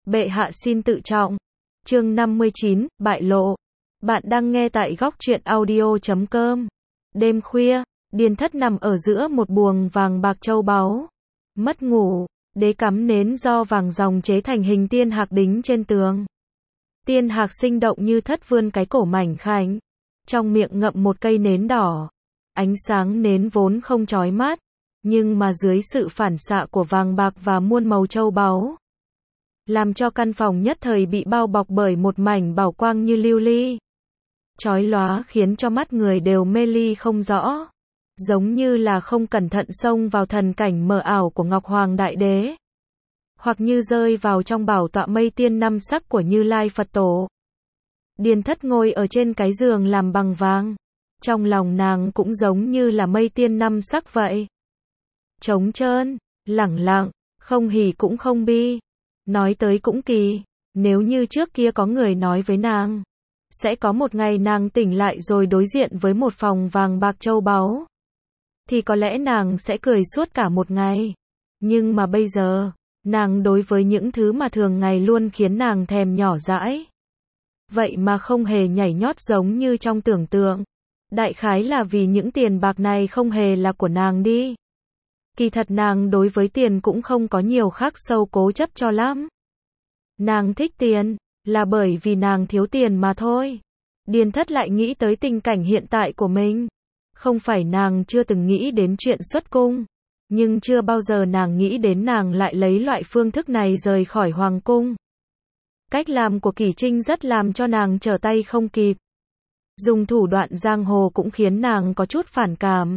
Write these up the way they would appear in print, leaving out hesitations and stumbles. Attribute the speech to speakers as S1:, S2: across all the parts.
S1: Bệ hạ xin tự trọng. Chương 59, bại lộ. Bạn đang nghe tại góc truyện audio.com. Đêm khuya, Điền Thất nằm ở giữa một buồng vàng bạc châu báu. Mất ngủ, đế cắm nến do vàng ròng chế thành hình tiên hạc đính trên tường. Tiên hạc sinh động như thất vươn cái cổ mảnh khảnh, trong miệng ngậm một cây nến đỏ. Ánh sáng nến vốn không chói mắt, nhưng mà dưới sự phản xạ của vàng bạc và muôn màu châu báu, làm cho căn phòng nhất thời bị bao bọc bởi một mảnh bảo quang như lưu ly, chói lóa khiến cho mắt người đều mê ly không rõ, giống như là không cẩn thận xông vào thần cảnh mờ ảo của Ngọc Hoàng Đại Đế, hoặc như rơi vào trong bảo tọa mây tiên năm sắc của Như Lai Phật Tổ. Điền Thất ngồi ở trên cái giường làm bằng vàng, trong lòng nàng cũng giống như là mây tiên năm sắc vậy, trống trơn, lẳng lặng, không hỉ cũng không bi. Nói tới cũng kỳ, nếu như trước kia có người nói với nàng, sẽ có một ngày nàng tỉnh lại rồi đối diện với một phòng vàng bạc châu báu, thì có lẽ nàng sẽ cười suốt cả một ngày. Nhưng mà bây giờ, nàng đối với những thứ mà thường ngày luôn khiến nàng thèm nhỏ dãi, vậy mà không hề nhảy nhót giống như trong tưởng tượng. Đại khái là vì những tiền bạc này không hề là của nàng đi. Kỳ thật nàng đối với tiền cũng không có nhiều khắc sâu cố chấp cho lắm. Nàng thích tiền, là bởi vì nàng thiếu tiền mà thôi. Điền Thất lại nghĩ tới tình cảnh hiện tại của mình. Không phải nàng chưa từng nghĩ đến chuyện xuất cung, nhưng chưa bao giờ nàng nghĩ đến nàng lại lấy loại phương thức này rời khỏi hoàng cung. Cách làm của Kỷ Trinh rất làm cho nàng trở tay không kịp. Dùng thủ đoạn giang hồ cũng khiến nàng có chút phản cảm.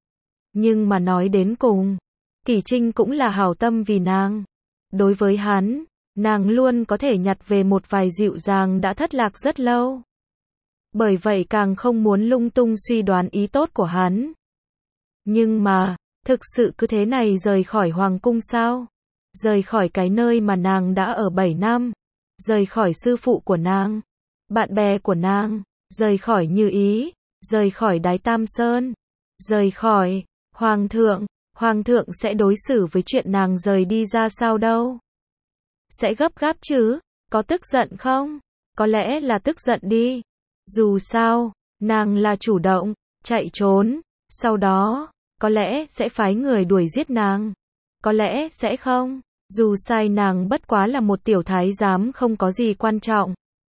S1: Nhưng mà nói đến cùng, Kỷ Trinh cũng là hảo tâm vì nàng. Đối với hắn, nàng luôn có thể nhặt về một vài dịu dàng đã thất lạc rất lâu. Bởi vậy càng không muốn lung tung suy đoán ý tốt của hắn. Nhưng mà, thực sự cứ thế này rời khỏi hoàng cung sao? Rời khỏi cái nơi mà nàng đã ở 7 năm. Rời khỏi sư phụ của nàng, bạn bè của nàng, rời khỏi Như Ý, rời khỏi Đái Tam Sơn, rời khỏi Hoàng thượng sẽ đối xử với chuyện nàng rời đi ra sao đâu? Sẽ gấp gáp chứ? Có tức giận không? Có lẽ là tức giận đi. Dù sao, nàng là chủ động, chạy trốn, sau đó, có lẽ sẽ phái người đuổi giết nàng. Có lẽ sẽ không, dù sai nàng bất quá là một tiểu thái giám không có gì quan trọng.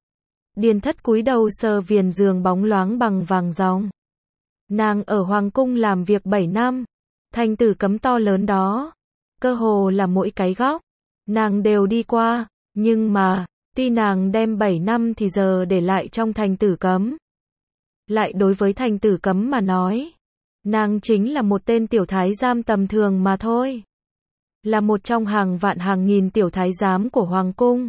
S1: Điền Thất cúi đầu sờ viền giường bóng loáng bằng vàng ròng. Nàng ở hoàng cung làm việc 7 năm, thành tử cấm to lớn đó, cơ hồ là mỗi cái góc, nàng đều đi qua, nhưng mà, tuy nàng đem 7 năm thì giờ để lại trong thành tử cấm. Lại đối với thành tử cấm mà nói, nàng chính là một tên tiểu thái giám tầm thường mà thôi. Là một trong hàng vạn hàng nghìn tiểu thái giám của hoàng cung.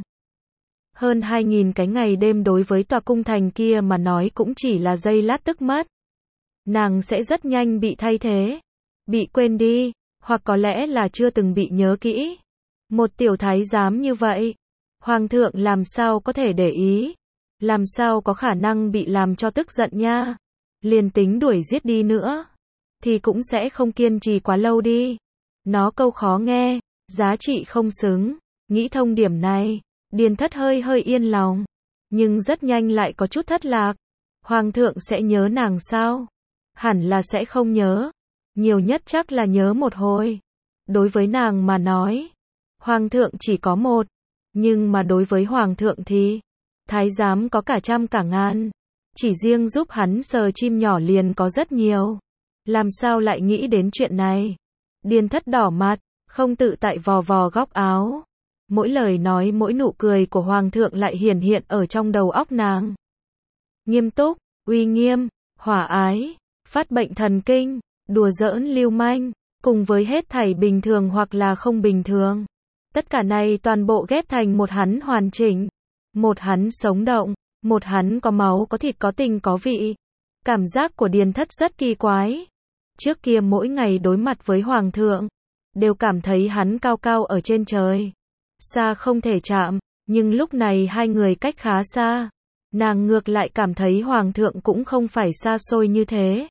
S1: Hơn 2.000 cái ngày đêm đối với tòa cung thành kia mà nói cũng chỉ là giây lát tức mất. Nàng sẽ rất nhanh bị thay thế, bị quên đi, hoặc có lẽ là chưa từng bị nhớ kỹ. Một tiểu thái giám như vậy, hoàng thượng làm sao có thể để ý, làm sao có khả năng bị làm cho tức giận nha. Liền tính đuổi giết đi nữa, thì cũng sẽ không kiên trì quá lâu đi. Nó câu khó nghe, giá trị không xứng. Nghĩ thông điểm này, Điền Thất hơi yên lòng, nhưng rất nhanh lại có chút thất lạc. Hoàng thượng sẽ nhớ nàng sao? Hẳn là sẽ không nhớ, nhiều nhất chắc là nhớ một hồi. Đối với nàng mà nói, hoàng thượng chỉ có một, nhưng mà đối với hoàng thượng thì, thái giám có cả trăm cả ngàn. Chỉ riêng giúp hắn sờ chim nhỏ liền có rất nhiều. Làm sao lại nghĩ đến chuyện này? Điền Thất đỏ mặt, không tự tại vò vò góc áo. Mỗi lời nói mỗi nụ cười của hoàng thượng lại hiển hiện ở trong đầu óc nàng. Nghiêm túc, uy nghiêm, hòa ái, phát bệnh thần kinh, đùa giỡn lưu manh, cùng với hết thảy bình thường hoặc là không bình thường. Tất cả này toàn bộ ghép thành một hắn hoàn chỉnh. Một hắn sống động, một hắn có máu có thịt có tình có vị. Cảm giác của Điền Thất rất kỳ quái. Trước kia mỗi ngày đối mặt với hoàng thượng, đều cảm thấy hắn cao cao ở trên trời, xa không thể chạm, nhưng lúc này hai người cách khá xa. Nàng ngược lại cảm thấy hoàng thượng cũng không phải xa xôi như thế.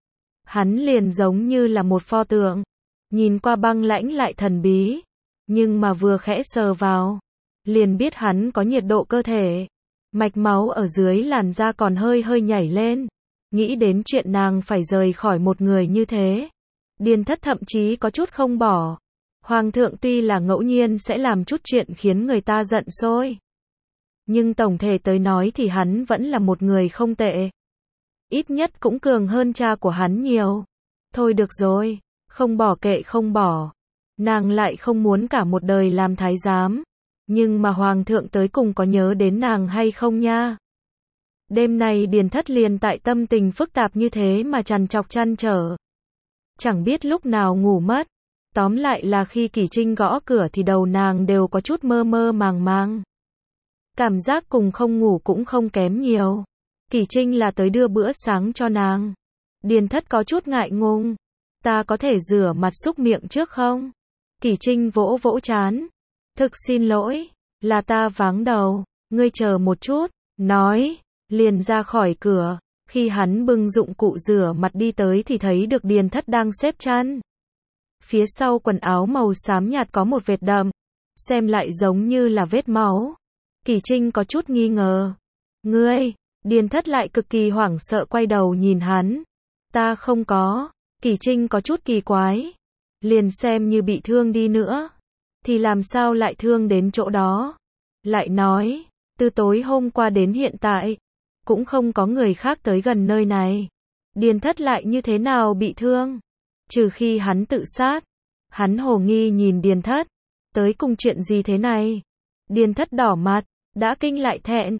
S1: Hắn liền giống như là một pho tượng, nhìn qua băng lãnh lại thần bí, nhưng mà vừa khẽ sờ vào, liền biết hắn có nhiệt độ cơ thể. Mạch máu ở dưới làn da còn hơi hơi nhảy lên. Nghĩ đến chuyện nàng phải rời khỏi một người như thế. Điền Thất thậm chí có chút không bỏ. Hoàng thượng tuy là ngẫu nhiên sẽ làm chút chuyện khiến người ta giận sôi. Nhưng tổng thể tới nói thì hắn vẫn là một người không tệ. Ít nhất cũng cường hơn cha của hắn nhiều. Thôi được rồi, không bỏ kệ không bỏ. Nàng lại không muốn cả một đời làm thái giám. Nhưng mà hoàng thượng tới cùng có nhớ đến nàng hay không nha? Đêm nay Điền Thất liền tại tâm tình phức tạp như thế mà trằn trọc trăn trở. Chẳng biết lúc nào ngủ mất. Tóm lại là khi Kỷ Trinh gõ cửa thì đầu nàng đều có chút mơ mơ màng màng. Cảm giác cùng không ngủ cũng không kém nhiều. Kỷ Trinh là tới đưa bữa sáng cho nàng. Điền Thất có chút ngại ngùng. Ta có thể rửa mặt súc miệng trước không? Kỷ Trinh vỗ vỗ trán. Thực xin lỗi, là ta váng đầu, ngươi chờ một chút, nói, liền ra khỏi cửa. Khi hắn bưng dụng cụ rửa mặt đi tới thì thấy được Điền Thất đang xếp chăn. Phía sau quần áo màu xám nhạt có một vệt đậm, xem lại giống như là vết máu. Kỷ Trinh có chút nghi ngờ. Ngươi, Điền Thất lại cực kỳ hoảng sợ quay đầu nhìn hắn. Ta không có. Kỷ Trinh có chút kỳ quái. Liền xem như bị thương đi nữa, thì làm sao lại thương đến chỗ đó. Lại nói, từ tối hôm qua đến hiện tại, cũng không có người khác tới gần nơi này. Điền Thất lại như thế nào bị thương? Trừ khi hắn tự sát. Hắn hồ nghi nhìn Điền Thất. Tới cùng chuyện gì thế này? Điền Thất đỏ mặt, đã kinh lại thẹn.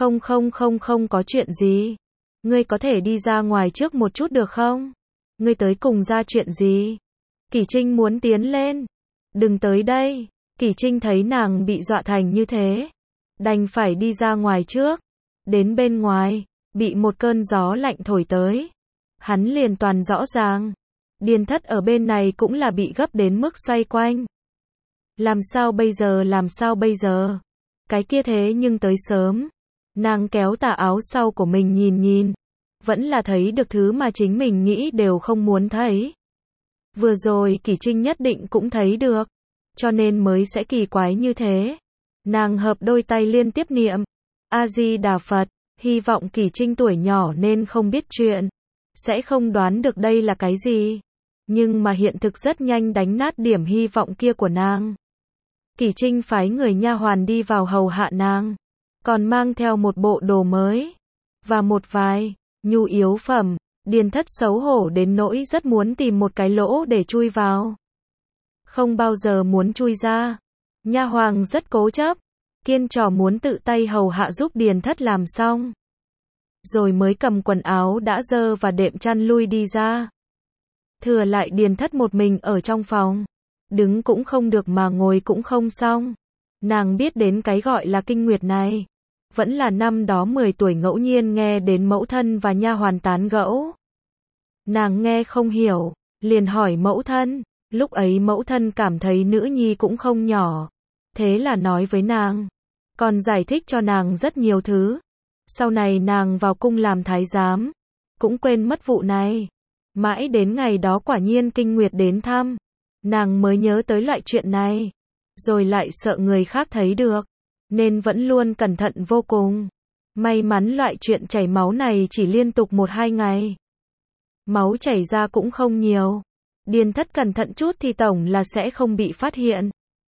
S1: Không có chuyện gì. Ngươi có thể đi ra ngoài trước một chút được không? Ngươi tới cùng ra chuyện gì? Kỷ Trinh muốn tiến lên. Đừng tới đây. Kỷ Trinh thấy nàng bị dọa thành như thế, đành phải đi ra ngoài trước. Đến bên ngoài, bị một cơn gió lạnh thổi tới. Hắn liền toàn rõ ràng. Điền Thất ở bên này cũng là bị gấp đến mức xoay quanh. Làm sao bây giờ? Cái kia thế nhưng tới sớm. Nàng kéo tà áo sau của mình nhìn. Vẫn là thấy được thứ mà chính mình nghĩ đều không muốn thấy. Vừa rồi Kỷ Trinh nhất định cũng thấy được. Cho nên mới sẽ kỳ quái như thế. Nàng hợp đôi tay liên tiếp niệm A-di-đà Phật. Hy vọng Kỷ Trinh tuổi nhỏ nên không biết chuyện, sẽ không đoán được đây là cái gì. Nhưng mà hiện thực rất nhanh đánh nát điểm hy vọng kia của nàng. Kỷ Trinh phái người nha hoàn đi vào hầu hạ nàng, còn mang theo một bộ đồ mới và một vài nhu yếu phẩm. Điền Thất xấu hổ đến nỗi rất muốn tìm một cái lỗ để chui vào, không bao giờ muốn chui ra. Nha hoàn rất cố chấp, kiên trò muốn tự tay hầu hạ giúp Điền Thất làm xong, rồi mới cầm quần áo đã dơ và đệm chăn lui đi ra. Thừa lại Điền Thất một mình ở trong phòng, đứng cũng không được mà ngồi cũng không xong. Nàng biết đến cái gọi là kinh nguyệt này, vẫn là năm đó 10 tuổi ngẫu nhiên nghe đến mẫu thân và nha hoàn tán gẫu. Nàng nghe không hiểu, liền hỏi mẫu thân. Lúc ấy mẫu thân cảm thấy nữ nhi cũng không nhỏ, thế là nói với nàng, còn giải thích cho nàng rất nhiều thứ. Sau này nàng vào cung làm thái giám, cũng quên mất vụ này. Mãi đến ngày đó quả nhiên kinh nguyệt đến thăm, nàng mới nhớ tới loại chuyện này, rồi lại sợ người khác thấy được, nên vẫn luôn cẩn thận vô cùng. May mắn loại chuyện chảy máu này chỉ liên tục 1-2 ngày. Máu chảy ra cũng không nhiều. Điền Thất cẩn thận chút thì tổng là sẽ không bị phát hiện.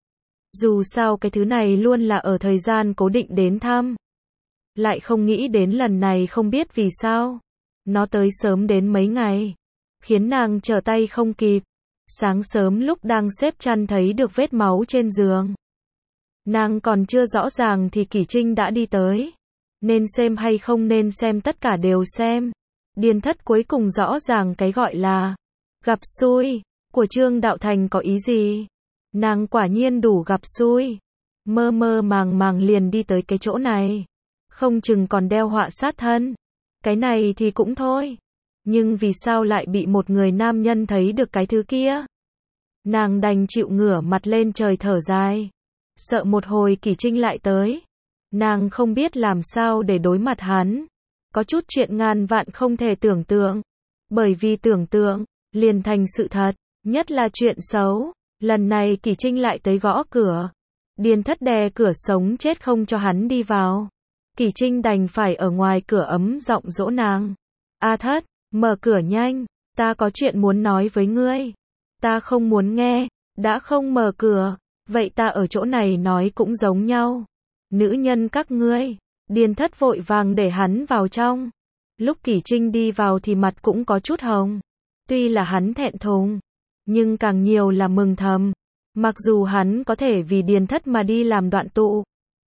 S1: Dù sao cái thứ này luôn là ở thời gian cố định đến thăm. Lại không nghĩ đến lần này không biết vì sao. Nó tới sớm đến mấy ngày, khiến nàng trở tay không kịp. Sáng sớm lúc đang xếp chăn thấy được vết máu trên giường. Nàng còn chưa rõ ràng thì Kỷ Trinh đã đi tới. Nên xem hay không nên xem tất cả đều xem. Điền Thất cuối cùng rõ ràng cái gọi là gặp xui của Trương Đạo Thành có ý gì. Nàng quả nhiên đủ gặp xui. Mơ mơ màng màng liền đi tới cái chỗ này. Không chừng còn đeo họa sát thân. Cái này thì cũng thôi. Nhưng vì sao lại bị một người nam nhân thấy được cái thứ kia? Nàng đành chịu ngửa mặt lên trời thở dài. Sợ một hồi Kỷ Trinh lại tới. Nàng không biết làm sao để đối mặt hắn. Có chút chuyện ngàn vạn không thể tưởng tượng. Bởi vì tưởng tượng, liền thành sự thật. Nhất là chuyện xấu. Lần này Kỷ Trinh lại tới gõ cửa. Điền Thất đè cửa sống chết không cho hắn đi vào. Kỷ Trinh đành phải ở ngoài cửa ấm giọng dỗ nàng. A Thất, mở cửa nhanh, ta có chuyện muốn nói với ngươi. Ta không muốn nghe, đã không mở cửa, vậy ta ở chỗ này nói cũng giống nhau. Nữ nhân các ngươi. Điền Thất vội vàng để hắn vào trong. Lúc Kỷ Trinh đi vào thì mặt cũng có chút hồng. Tuy là hắn thẹn thùng, nhưng càng nhiều là mừng thầm. Mặc dù hắn có thể vì Điền Thất mà đi làm đoạn tụ,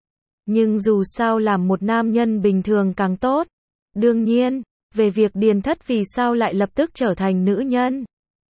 S1: nhưng dù sao làm một nam nhân bình thường càng tốt. Đương nhiên, về việc Điền Thất vì sao lại lập tức trở thành nữ nhân,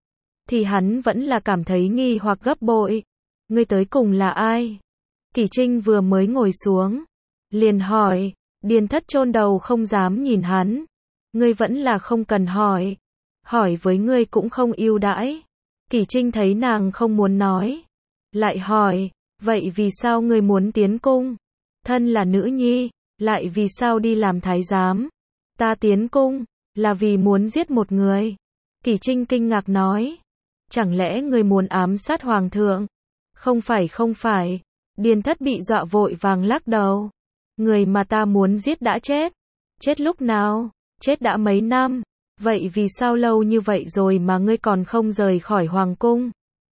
S1: thì hắn vẫn là cảm thấy nghi hoặc gấp bội. Ngươi tới cùng là ai? Kỷ Trinh vừa mới ngồi xuống, liền hỏi. Điền Thất chôn đầu không dám nhìn hắn. Ngươi vẫn là không cần hỏi. Hỏi với ngươi cũng không ưu đãi. Kỷ Trinh thấy nàng không muốn nói, lại hỏi, vậy vì sao ngươi muốn tiến cung? Thân là nữ nhi, lại vì sao đi làm thái giám? Ta tiến cung, là vì muốn giết một người. Kỷ Trinh kinh ngạc nói, chẳng lẽ ngươi muốn ám sát hoàng thượng? Không phải không phải. Điền Thất bị dọa vội vàng lắc đầu. Người mà ta muốn giết đã chết. Chết lúc nào? Chết đã mấy năm. Vậy vì sao lâu như vậy rồi mà ngươi còn không rời khỏi hoàng cung?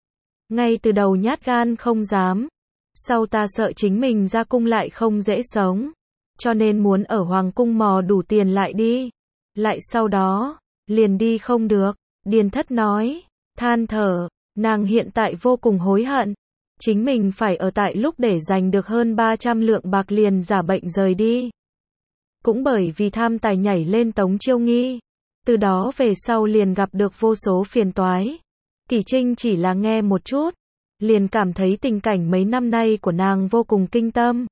S1: Ngay từ đầu nhát gan không dám. Sau ta sợ chính mình ra cung lại không dễ sống. Cho nên muốn ở hoàng cung mò đủ tiền lại đi. Lại sau đó, liền đi không được. Điền Thất nói, than thở, nàng hiện tại vô cùng hối hận. Chính mình phải ở tại lúc để giành được hơn 300 lượng bạc liền giả bệnh rời đi. Cũng bởi vì tham tài nhảy lên Tống Chiêu Nghi. Từ đó về sau liền gặp được vô số phiền toái. Kỷ Trinh chỉ là nghe một chút, liền cảm thấy tình cảnh mấy năm nay của nàng vô cùng kinh tâm.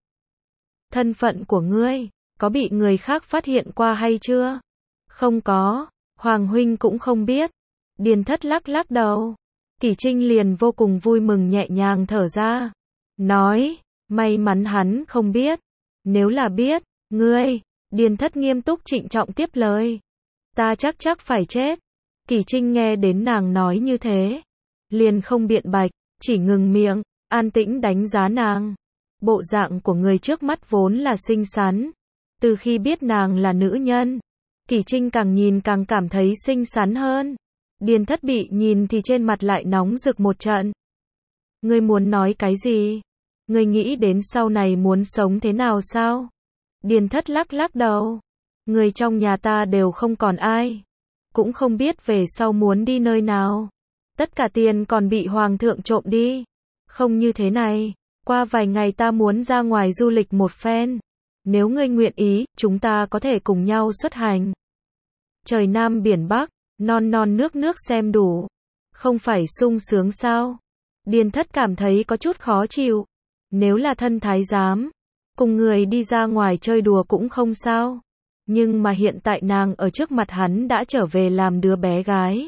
S1: Thân phận của ngươi, có bị người khác phát hiện qua hay chưa? Không có, Hoàng huynh cũng không biết. Điền Thất lắc lắc đầu. Kỷ Trinh liền vô cùng vui mừng nhẹ nhàng thở ra. Nói, may mắn hắn không biết. Nếu là biết, ngươi, Điền Thất nghiêm túc trịnh trọng tiếp lời. Ta chắc phải chết. Kỷ Trinh nghe đến nàng nói như thế, liền không biện bạch, chỉ ngừng miệng, an tĩnh đánh giá nàng. Bộ dạng của người trước mắt vốn là xinh xắn. Từ khi biết nàng là nữ nhân, Kỷ Trinh càng nhìn càng cảm thấy xinh xắn hơn. Điền Thất bị nhìn thì trên mặt lại nóng rực một trận. Ngươi muốn nói cái gì? Ngươi nghĩ đến sau này muốn sống thế nào sao? Điền Thất lắc lắc đầu. Người trong nhà ta đều không còn ai. Cũng không biết về sau muốn đi nơi nào. Tất cả tiền còn bị hoàng thượng trộm đi. Không như thế này. Qua vài ngày ta muốn ra ngoài du lịch một phen. Nếu ngươi nguyện ý, chúng ta có thể cùng nhau xuất hành. Trời Nam biển Bắc, non non nước nước xem đủ. Không phải sung sướng sao? Điền Thất cảm thấy có chút khó chịu. Nếu là thân thái giám, cùng người đi ra ngoài chơi đùa cũng không sao. Nhưng mà hiện tại nàng ở trước mặt hắn đã trở về làm đứa bé gái.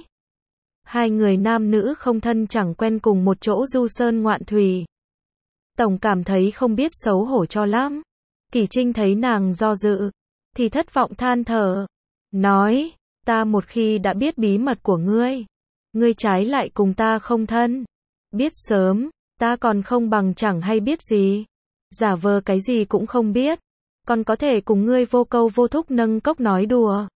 S1: Hai người nam nữ không thân chẳng quen cùng một chỗ du sơn ngoạn thủy. Tổng cảm thấy không biết xấu hổ cho lắm. Kỷ Trinh thấy nàng do dự, thì thất vọng than thở. Nói, ta một khi đã biết bí mật của ngươi, ngươi trái lại cùng ta không thân. Biết sớm, ta còn không bằng chẳng hay biết gì. Giả vờ cái gì cũng không biết. Còn có thể cùng ngươi vô câu vô thúc nâng cốc nói đùa.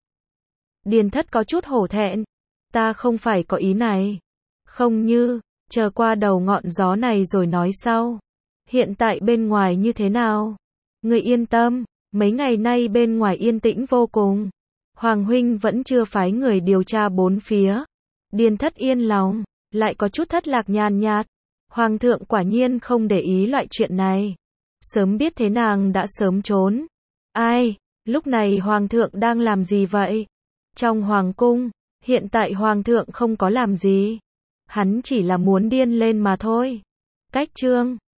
S1: Điền Thất có chút hổ thẹn. Ta không phải có ý này. Không như, chờ qua đầu ngọn gió này rồi nói sau. Hiện tại bên ngoài như thế nào? Ngươi yên tâm, mấy ngày nay bên ngoài yên tĩnh vô cùng. Hoàng huynh vẫn chưa phái người điều tra bốn phía. Điền Thất yên lòng, lại có chút thất lạc nhàn nhạt. Hoàng thượng quả nhiên không để ý loại chuyện này. Sớm biết thế nàng đã sớm trốn. Ai, lúc này hoàng thượng đang làm gì vậy? Trong hoàng cung, hiện tại hoàng thượng không có làm gì. Hắn chỉ là muốn điên lên mà thôi. Cách chương